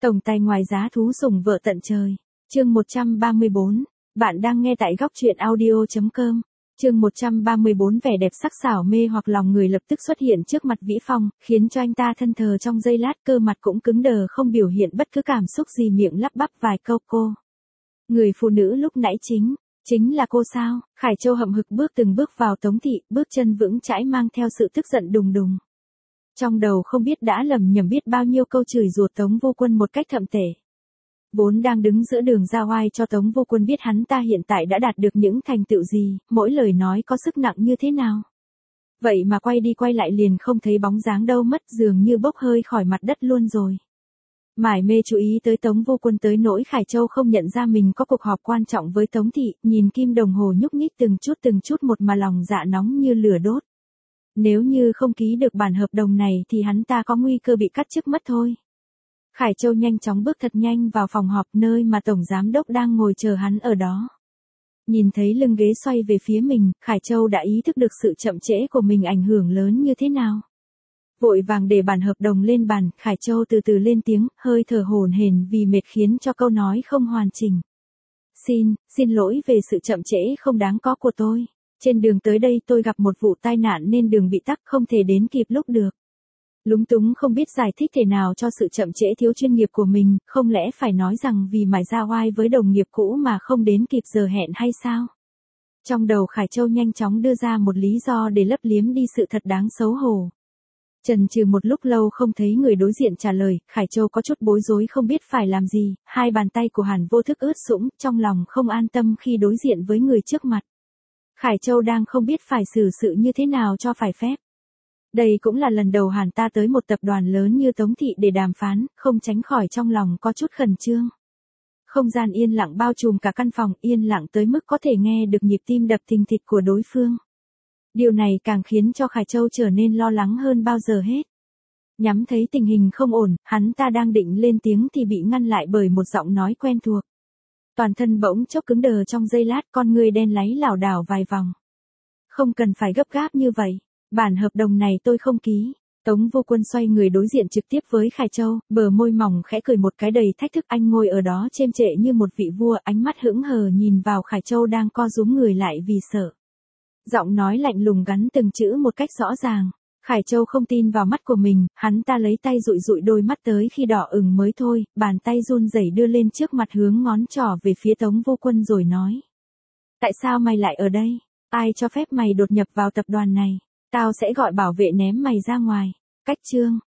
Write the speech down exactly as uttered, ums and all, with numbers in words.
Tổng tài ngoài giá thú sủng vợ tận trời. Chương một trăm ba mươi bốn. Bạn đang nghe tại góc truyện audio chấm com. Chương một trăm ba mươi bốn. Vẻ đẹp sắc sảo mê hoặc lòng người lập tức xuất hiện trước mặt Vĩ Phong, khiến cho anh ta thân thờ trong giây lát, cơ mặt cũng cứng đờ không biểu hiện bất cứ cảm xúc gì, miệng lắp bắp vài câu cô. Người phụ nữ lúc nãy chính, chính là cô sao? Khải Châu hậm hực bước từng bước vào Tống thị, bước chân vững chãi mang theo sự tức giận đùng đùng. Trong đầu không biết đã lầm nhầm biết bao nhiêu câu chửi rủa Tống Vô Quân một cách thậm tệ. Vốn đang đứng giữa đường ra oai cho Tống Vô Quân biết hắn ta hiện tại đã đạt được những thành tựu gì, mỗi lời nói có sức nặng như thế nào. Vậy mà quay đi quay lại liền không thấy bóng dáng đâu mất, dường như bốc hơi khỏi mặt đất luôn rồi. Mải mê chú ý tới Tống Vô Quân tới nỗi Khải Châu không nhận ra mình có cuộc họp quan trọng với Tống thị, nhìn kim đồng hồ nhúc nhích từng chút từng chút một mà lòng dạ nóng như lửa đốt. Nếu như không ký được bản hợp đồng này thì hắn ta có nguy cơ bị cắt chức mất thôi. Khải Châu nhanh chóng bước thật nhanh vào phòng họp nơi mà Tổng Giám Đốc đang ngồi chờ hắn ở đó. Nhìn thấy lưng ghế xoay về phía mình, Khải Châu đã ý thức được sự chậm trễ của mình ảnh hưởng lớn như thế nào. Vội vàng để bản hợp đồng lên bàn, Khải Châu từ từ lên tiếng, hơi thở hổn hển vì mệt khiến cho câu nói không hoàn chỉnh. Xin, xin lỗi về sự chậm trễ không đáng có của tôi. Trên đường tới đây tôi gặp một vụ tai nạn nên đường bị tắc, không thể đến kịp lúc được. Lúng túng không biết giải thích thế nào cho sự chậm trễ thiếu chuyên nghiệp của mình, không lẽ phải nói rằng vì mải ra oai với đồng nghiệp cũ mà không đến kịp giờ hẹn hay sao? Trong đầu Khải Châu nhanh chóng đưa ra một lý do để lấp liếm đi sự thật đáng xấu hổ. Chần chừ một lúc lâu không thấy người đối diện trả lời, Khải Châu có chút bối rối không biết phải làm gì, hai bàn tay của Hàn Vô Thức ướt sũng, trong lòng không an tâm khi đối diện với người trước mặt. Khải Châu đang không biết phải xử sự như thế nào cho phải phép. Đây cũng là lần đầu Hàn ta tới một tập đoàn lớn như Tống thị để đàm phán, không tránh khỏi trong lòng có chút khẩn trương. Không gian yên lặng bao trùm cả căn phòng, yên lặng tới mức có thể nghe được nhịp tim đập thình thịch của đối phương. Điều này càng khiến cho Khải Châu trở nên lo lắng hơn bao giờ hết. Nhắm thấy tình hình không ổn, hắn ta đang định lên tiếng thì bị ngăn lại bởi một giọng nói quen thuộc. Toàn thân bỗng chốc cứng đờ trong giây lát, con người đen láy lảo đảo vài vòng. Không cần phải gấp gáp như vậy, bản hợp đồng này tôi không ký. Tống Vô Quân xoay người đối diện trực tiếp với Khải Châu, bờ môi mỏng khẽ cười một cái đầy thách thức, anh ngồi ở đó chêm trệ như một vị vua, ánh mắt hững hờ nhìn vào Khải Châu đang co rúm người lại vì sợ. Giọng nói lạnh lùng gắn từng chữ một cách rõ ràng. Khải Châu không tin vào mắt của mình, hắn ta lấy tay dụi dụi đôi mắt tới khi đỏ ửng mới thôi, bàn tay run rẩy đưa lên trước mặt hướng ngón trỏ về phía Tống Vô Quân rồi nói. Tại sao mày lại ở đây? Ai cho phép mày đột nhập vào tập đoàn này? Tao sẽ gọi bảo vệ ném mày ra ngoài. Cách chương.